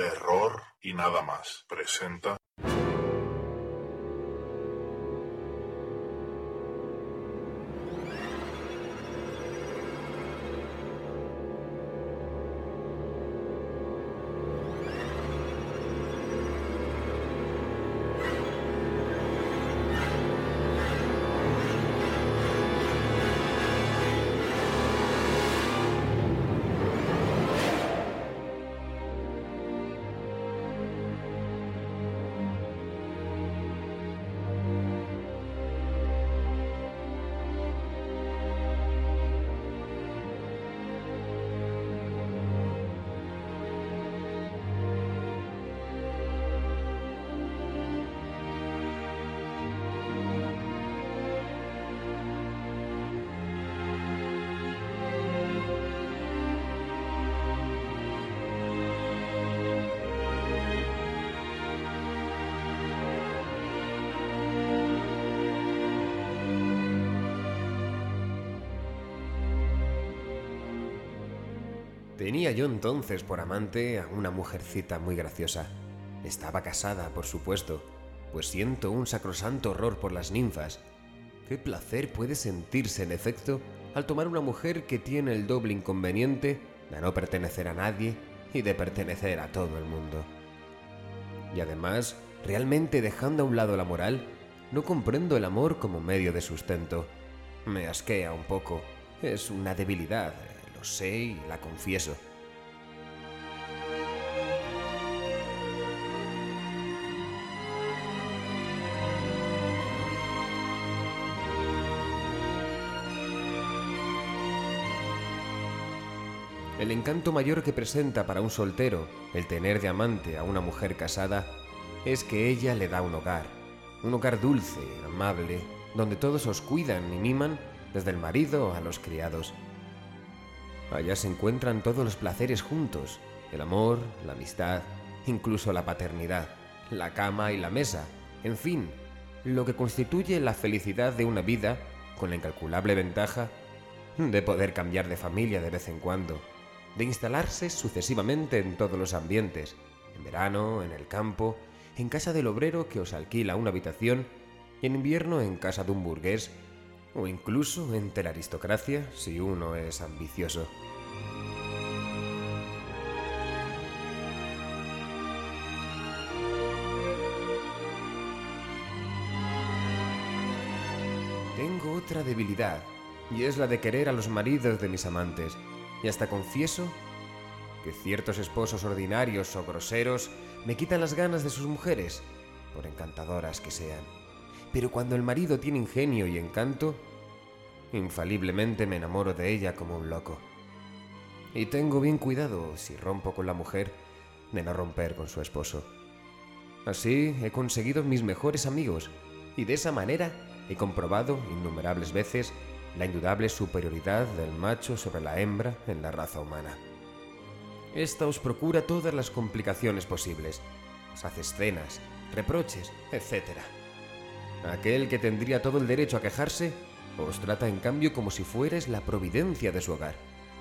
terror y nada más. Presenta... Tenía yo entonces por amante a una mujercita muy graciosa. Estaba casada, por supuesto, pues siento un sacrosanto horror por las ninfas. ¿Qué placer puede sentirse, en efecto, al tomar una mujer que tiene el doble inconveniente de no pertenecer a nadie y de pertenecer a todo el mundo? Y además, realmente dejando a un lado la moral, no comprendo el amor como medio de sustento. Me asquea un poco. Es una debilidad, lo sé y la confieso. El encanto mayor que presenta para un soltero el tener de amante a una mujer casada es que ella le da un hogar dulce, amable, donde todos os cuidan y miman, desde el marido a los criados. Allá se encuentran todos los placeres juntos, el amor, la amistad, incluso la paternidad, la cama y la mesa, en fin, lo que constituye la felicidad de una vida con la incalculable ventaja de poder cambiar de familia de vez en cuando, de instalarse sucesivamente en todos los ambientes, en verano, en el campo, en casa del obrero que os alquila una habitación y en invierno en casa de un burgués o incluso entre la aristocracia si uno es ambicioso. Tengo otra debilidad, y es la de querer a los maridos de mis amantes, y hasta confieso que ciertos esposos ordinarios o groseros me quitan las ganas de sus mujeres, por encantadoras que sean. Pero cuando el marido tiene ingenio y encanto, infaliblemente me enamoro de ella como un loco. Y tengo bien cuidado, si rompo con la mujer, de no romper con su esposo. Así he conseguido mis mejores amigos, y de esa manera he comprobado innumerables veces la indudable superioridad del macho sobre la hembra en la raza humana. Esta os procura todas las complicaciones posibles, os hace escenas, reproches, etc. Aquel que tendría todo el derecho a quejarse, os trata en cambio como si fuerais la providencia de su hogar.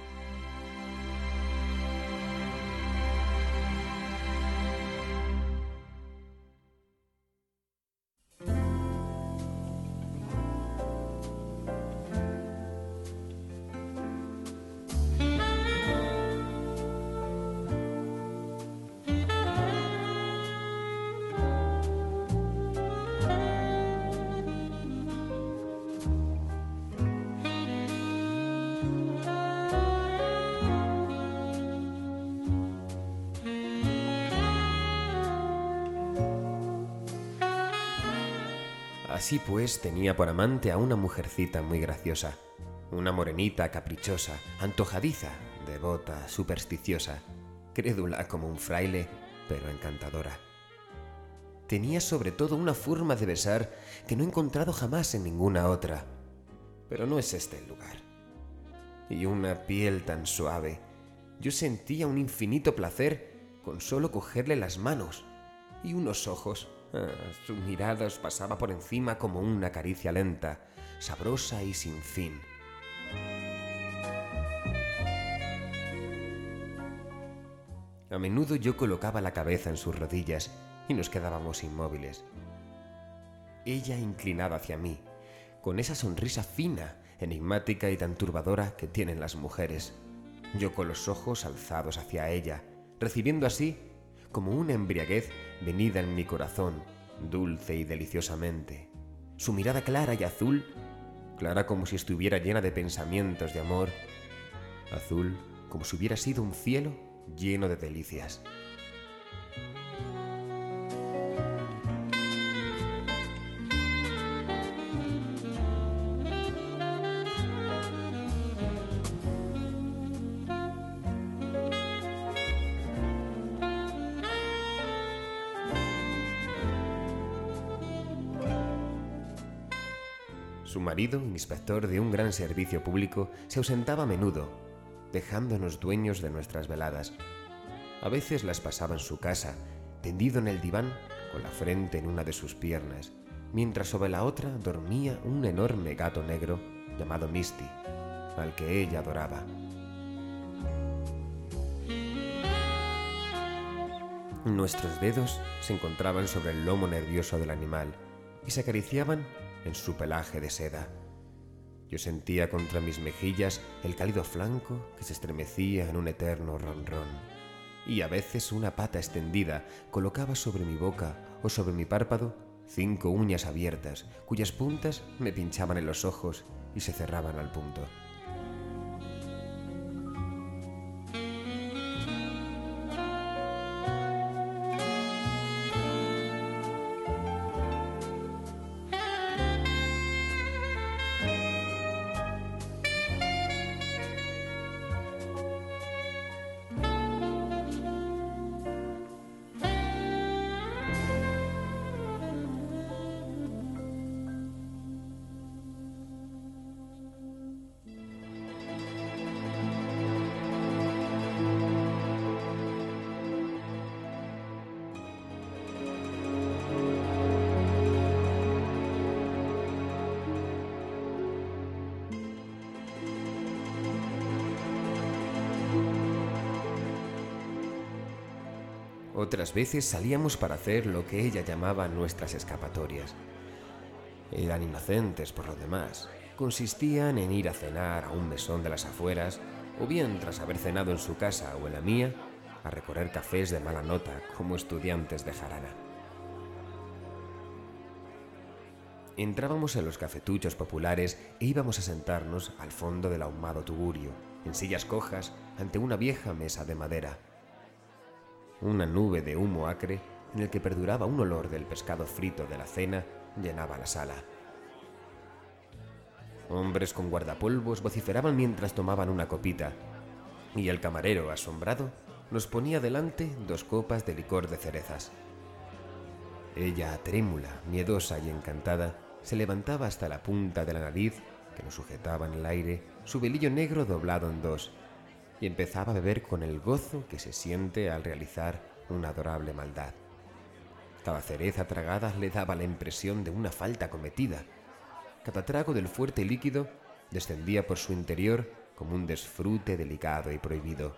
Así pues, tenía por amante a una mujercita muy graciosa, una morenita caprichosa, antojadiza, devota, supersticiosa, crédula como un fraile, pero encantadora. Tenía sobre todo una forma de besar que no he encontrado jamás en ninguna otra, pero no es este el lugar. Y una piel tan suave, yo sentía un infinito placer con solo cogerle las manos, y unos ojos. Su mirada os pasaba por encima como una caricia lenta, sabrosa y sin fin. A menudo yo colocaba la cabeza en sus rodillas y nos quedábamos inmóviles. Ella inclinada hacia mí, con esa sonrisa fina, enigmática y tan turbadora que tienen las mujeres. Yo con los ojos alzados hacia ella, recibiendo así, como una embriaguez venida en mi corazón, dulce y deliciosamente. Su mirada clara y azul, clara como si estuviera llena de pensamientos de amor, azul como si hubiera sido un cielo lleno de delicias. Su marido, inspector de un gran servicio público, se ausentaba a menudo, dejándonos dueños de nuestras veladas. A veces las pasaba en su casa, tendido en el diván, con la frente en una de sus piernas, mientras sobre la otra dormía un enorme gato negro llamado Misty, al que ella adoraba. Nuestros dedos se encontraban sobre el lomo nervioso del animal y se acariciaban en su pelaje de seda. Yo sentía contra mis mejillas el cálido flanco que se estremecía en un eterno ronrón, y a veces una pata extendida colocaba sobre mi boca o sobre mi párpado 5 uñas abiertas, cuyas puntas me pinchaban en los ojos y se cerraban al punto. Otras veces salíamos para hacer lo que ella llamaba nuestras escapatorias. Eran inocentes por lo demás. Consistían en ir a cenar a un mesón de las afueras, o bien, tras haber cenado en su casa o en la mía, a recorrer cafés de mala nota como estudiantes de jarana. Entrábamos en los cafetuchos populares e íbamos a sentarnos al fondo del ahumado tugurio, en sillas cojas, ante una vieja mesa de madera. Una nube de humo acre, en el que perduraba un olor del pescado frito de la cena, llenaba la sala. Hombres con guardapolvos vociferaban mientras tomaban una copita, y el camarero, asombrado, nos ponía delante 2 copas de licor de cerezas. Ella, trémula, miedosa y encantada, se levantaba hasta la punta de la nariz, que nos sujetaba en el aire, su velillo negro doblado en 2, y empezaba a beber con el gozo que se siente al realizar una adorable maldad. Cada cereza tragada le daba la impresión de una falta cometida. Cada trago del fuerte líquido descendía por su interior como un disfrute delicado y prohibido.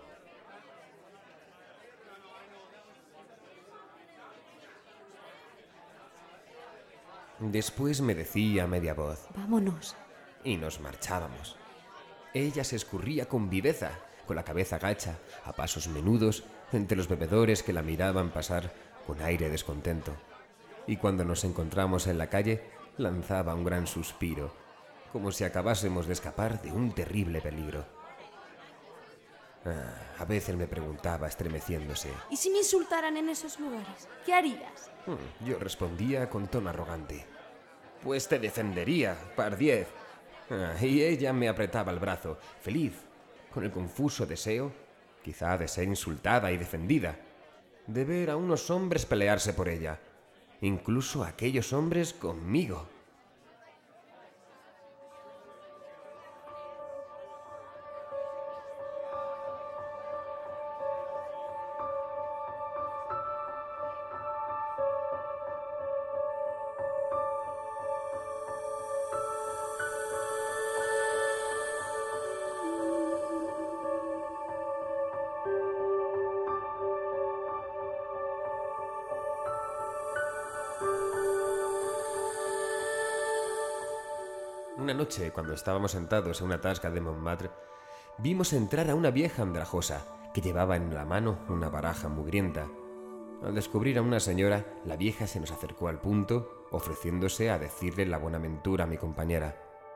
Después me decía a media voz: «Vámonos». Y nos marchábamos. Ella se escurría con viveza, con la cabeza gacha, a pasos menudos, entre los bebedores que la miraban pasar con aire descontento. Y cuando nos encontramos en la calle, lanzaba un gran suspiro, como si acabásemos de escapar de un terrible peligro. A veces me preguntaba, estremeciéndose: ¿y si me insultaran en esos lugares? ¿Qué harías? Yo respondía con tono arrogante: pues te defendería, pardiez. Y ella me apretaba el brazo, feliz, con el confuso deseo, quizá de ser insultada y defendida, de ver a unos hombres pelearse por ella, incluso aquellos hombres conmigo. Una noche, cuando estábamos sentados en una tasca de Montmartre, vimos entrar a una vieja andrajosa que llevaba en la mano una baraja mugrienta. Al descubrir a una señora, la vieja se nos acercó al punto, ofreciéndose a decirle la buenaventura a mi compañera.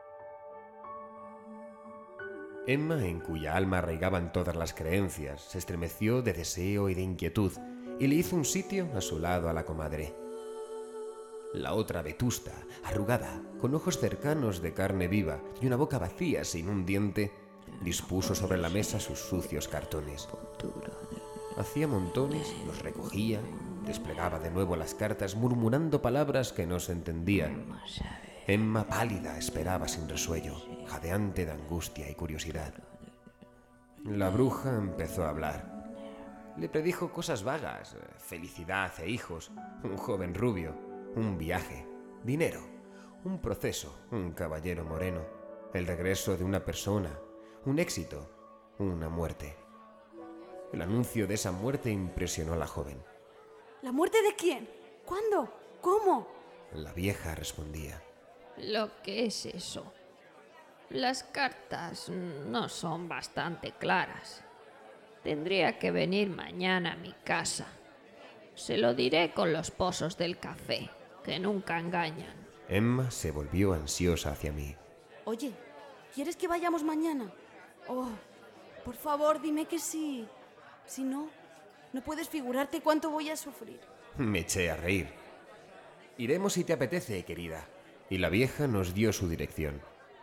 Emma, en cuya alma arraigaban todas las creencias, se estremeció de deseo y de inquietud y le hizo un sitio a su lado a la comadre. La otra, vetusta, arrugada, con ojos cercanos de carne viva y una boca vacía sin un diente, dispuso sobre la mesa sus sucios cartones. Hacía montones, los recogía, desplegaba de nuevo las cartas murmurando palabras que no se entendían. Emma, pálida, esperaba sin resuello, jadeante de angustia y curiosidad. La bruja empezó a hablar. Le predijo cosas vagas, felicidad e hijos, un joven rubio, un viaje, dinero, un proceso, un caballero moreno, el regreso de una persona, un éxito, una muerte. El anuncio de esa muerte impresionó a la joven. ¿La muerte de quién? ¿Cuándo? ¿Cómo? La vieja respondía. ¿Lo que es eso? Las cartas no son bastante claras. Tendría que venir mañana a mi casa. Se lo diré con los pozos del café, que nunca engañan. Emma se volvió ansiosa hacia mí. Oye, ¿quieres que vayamos mañana? Oh, por favor, dime que sí. Si no, no puedes figurarte cuánto voy a sufrir. Me eché a reír. Iremos si te apetece, querida. Y la vieja nos dio su dirección.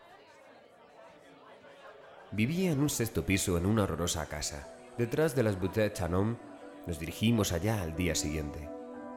Vivía en un sexto piso en una horrorosa casa. Detrás de las Bouteilles Chanon, nos dirigimos allá al día siguiente.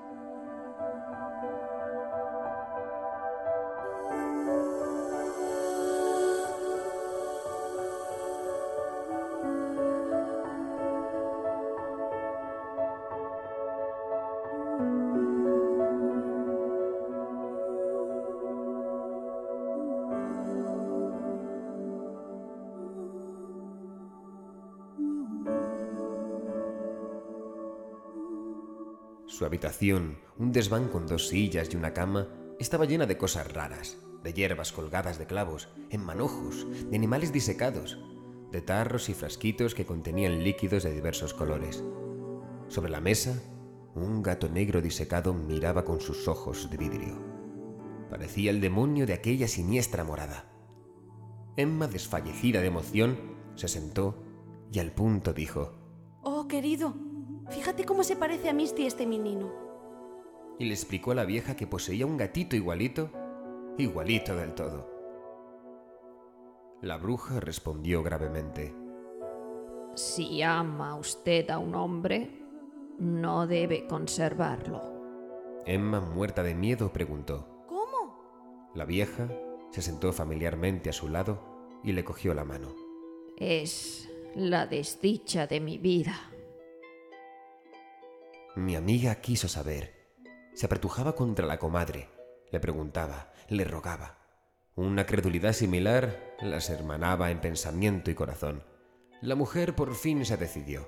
Su habitación, un desván con 2 sillas y una cama, estaba llena de cosas raras, de hierbas colgadas de clavos, en manojos, de animales disecados, de tarros y frasquitos que contenían líquidos de diversos colores. Sobre la mesa, un gato negro disecado miraba con sus ojos de vidrio. Parecía el demonio de aquella siniestra morada. Emma, desfallecida de emoción, se sentó y al punto dijo: Oh, querido, fíjate cómo se parece a Misty este menino. Y le explicó a la vieja que poseía un gatito igualito del todo. La bruja respondió gravemente: Si ama usted a un hombre, no debe conservarlo. Emma, muerta de miedo, preguntó. ¿Cómo? La vieja se sentó familiarmente a su lado y le cogió la mano. Es la desdicha de mi vida. Mi amiga quiso saber. Se apretujaba contra la comadre, le preguntaba, le rogaba. Una credulidad similar las hermanaba en pensamiento y corazón. La mujer por fin se decidió.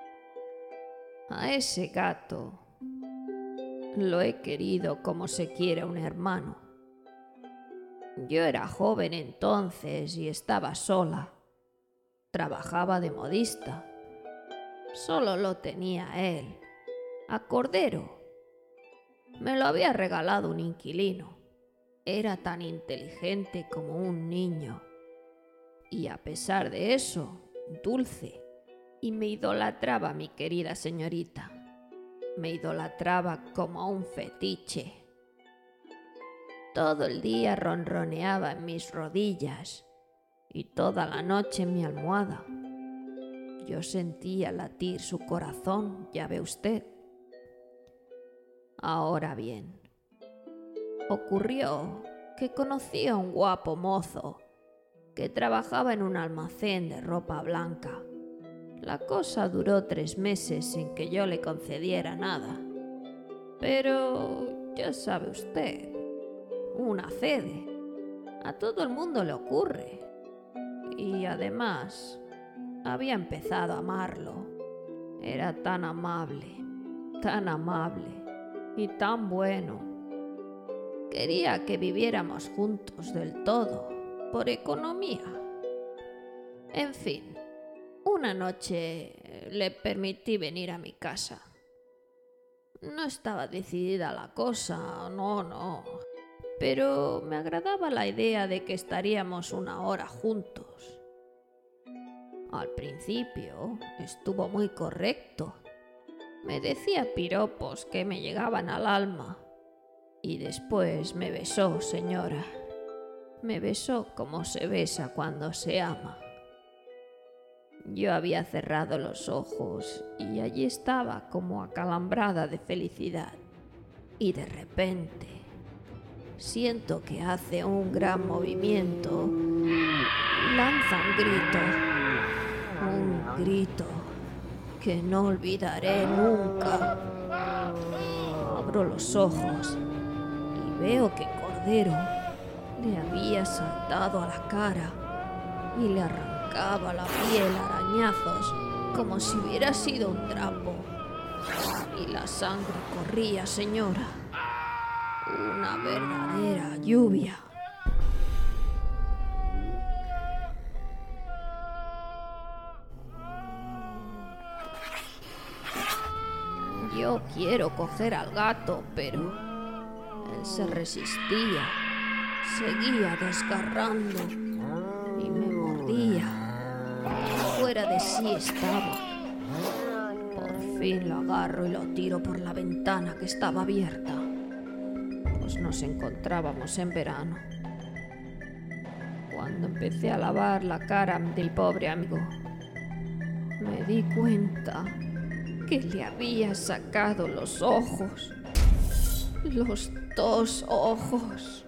A ese gato lo he querido como se quiere a un hermano. Yo era joven entonces y estaba sola. Trabajaba de modista. Solo lo tenía él, a Cordero. Me lo había regalado un inquilino. Era tan inteligente como un niño. Y a pesar de eso, dulce. Y me idolatraba mi querida señorita. Me idolatraba como a un fetiche. Todo el día ronroneaba en mis rodillas y toda la noche en mi almohada. Yo sentía latir su corazón, ya ve usted. Ahora bien, ocurrió que conocí a un guapo mozo que trabajaba en un almacén de ropa blanca. La cosa duró 3 meses sin que yo le concediera nada. Pero ya sabe usted, una cede. A todo el mundo le ocurre. Y además, había empezado a amarlo. Era tan amable y tan bueno. Quería que viviéramos juntos del todo. por economía. En fin, una noche le permití venir a mi casa. No estaba decidida la cosa, no, pero me agradaba la idea de que estaríamos una hora juntos. Al principio estuvo muy correcto. Me decía piropos que me llegaban al alma. Y después me besó, señora. Me besó como se besa cuando se ama. Yo había cerrado los ojos y allí estaba como acalambrada de felicidad. Y de repente siento que hace un gran movimiento y lanza un grito que no olvidaré nunca. Abro los ojos y veo que Cordero le había saltado a la cara y le arrancaba la piel a arañazos como si hubiera sido un trapo. Y la sangre corría, señora. Una verdadera lluvia. Yo quiero coger al gato, pero él se resistía, seguía desgarrando y me mordía. Fuera de sí estaba. Por fin lo agarro y lo tiro por la ventana que estaba abierta. Pues nos encontrábamos en verano. Cuando empecé a lavar la cara del pobre amigo, me di cuenta que le había sacado los ojos. Los 2 ojos.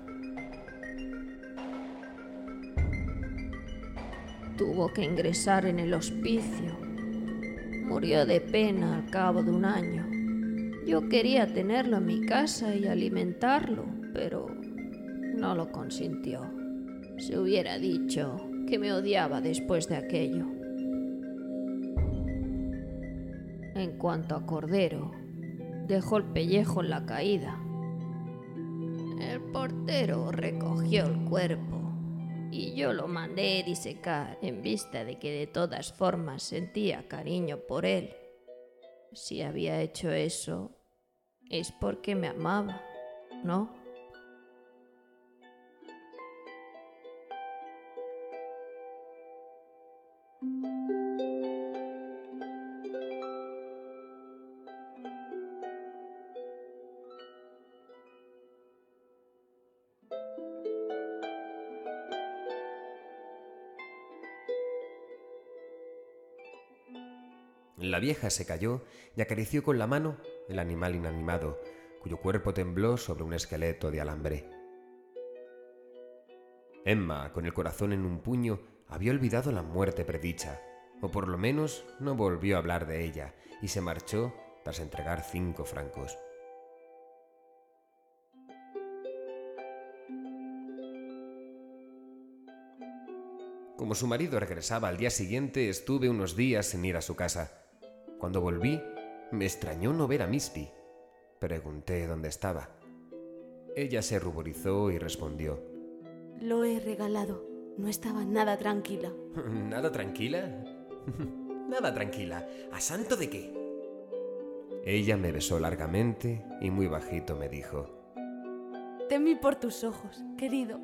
Tuvo que ingresar en el hospicio. Murió de pena al cabo de 1 año. Yo quería tenerlo en mi casa y alimentarlo, pero no lo consintió. Se hubiera dicho que me odiaba después de aquello. En cuanto a Cordero, dejó el pellejo en la caída. El portero recogió el cuerpo y yo lo mandé disecar en vista de que de todas formas sentía cariño por él. Si había hecho eso, es porque me amaba, ¿no? La vieja se calló y acarició con la mano el animal inanimado, cuyo cuerpo tembló sobre un esqueleto de alambre. Emma, con el corazón en un puño, había olvidado la muerte predicha, o por lo menos no volvió a hablar de ella, y se marchó tras entregar 5 francos. Como su marido regresaba al día siguiente, estuve unos días sin ir a su casa. Cuando volví, me extrañó no ver a Misty. Pregunté dónde estaba. Ella se ruborizó y respondió: Lo he regalado. No estaba nada tranquila. ¿Nada tranquila? Nada tranquila. ¿A santo de qué? Ella me besó largamente y muy bajito me dijo: Temí por tus ojos, querido.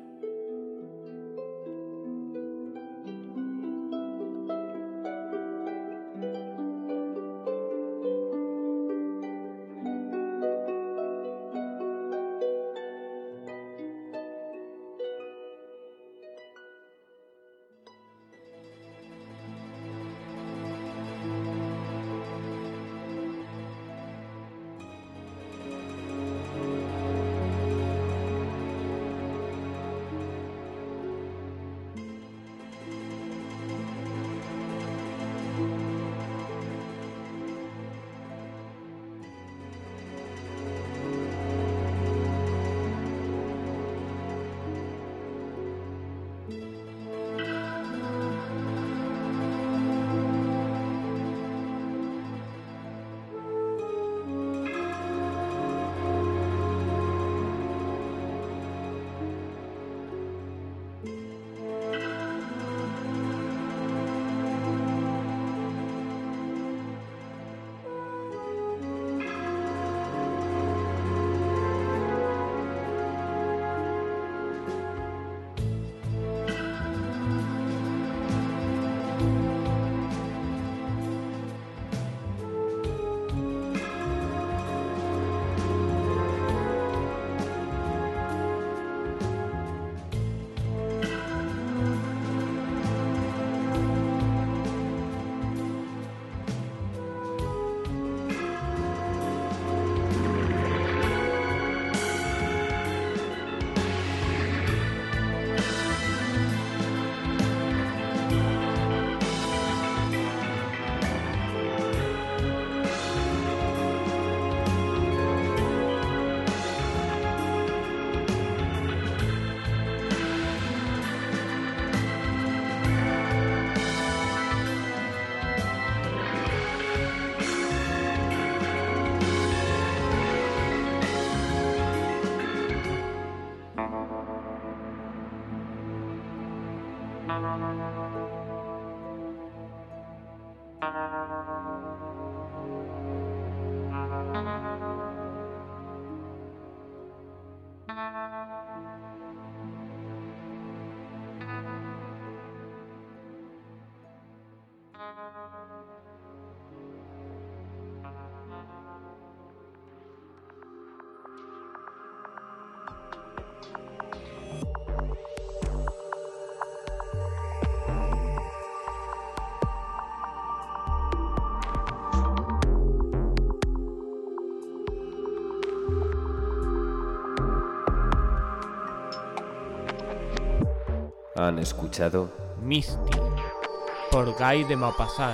Han escuchado Misty, por Guy de Maupassant.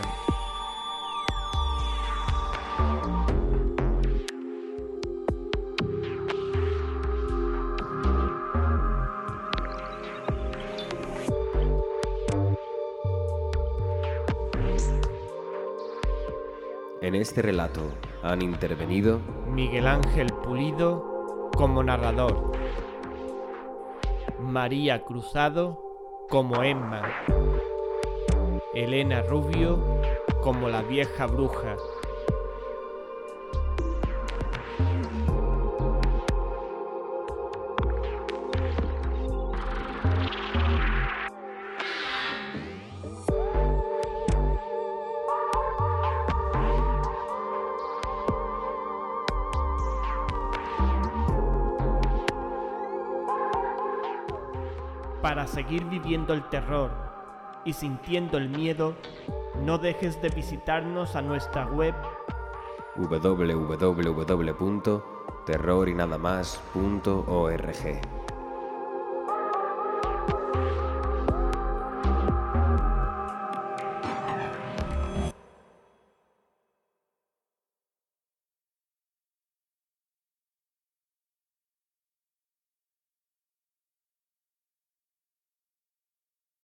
En este relato han intervenido Miguel Ángel Pulido como narrador, María Cruzado como Emma, Elena Rubio como la vieja bruja, Para seguir viviendo el terror y sintiendo el miedo, no dejes de visitarnos a nuestra web www.terrorinadamas.org.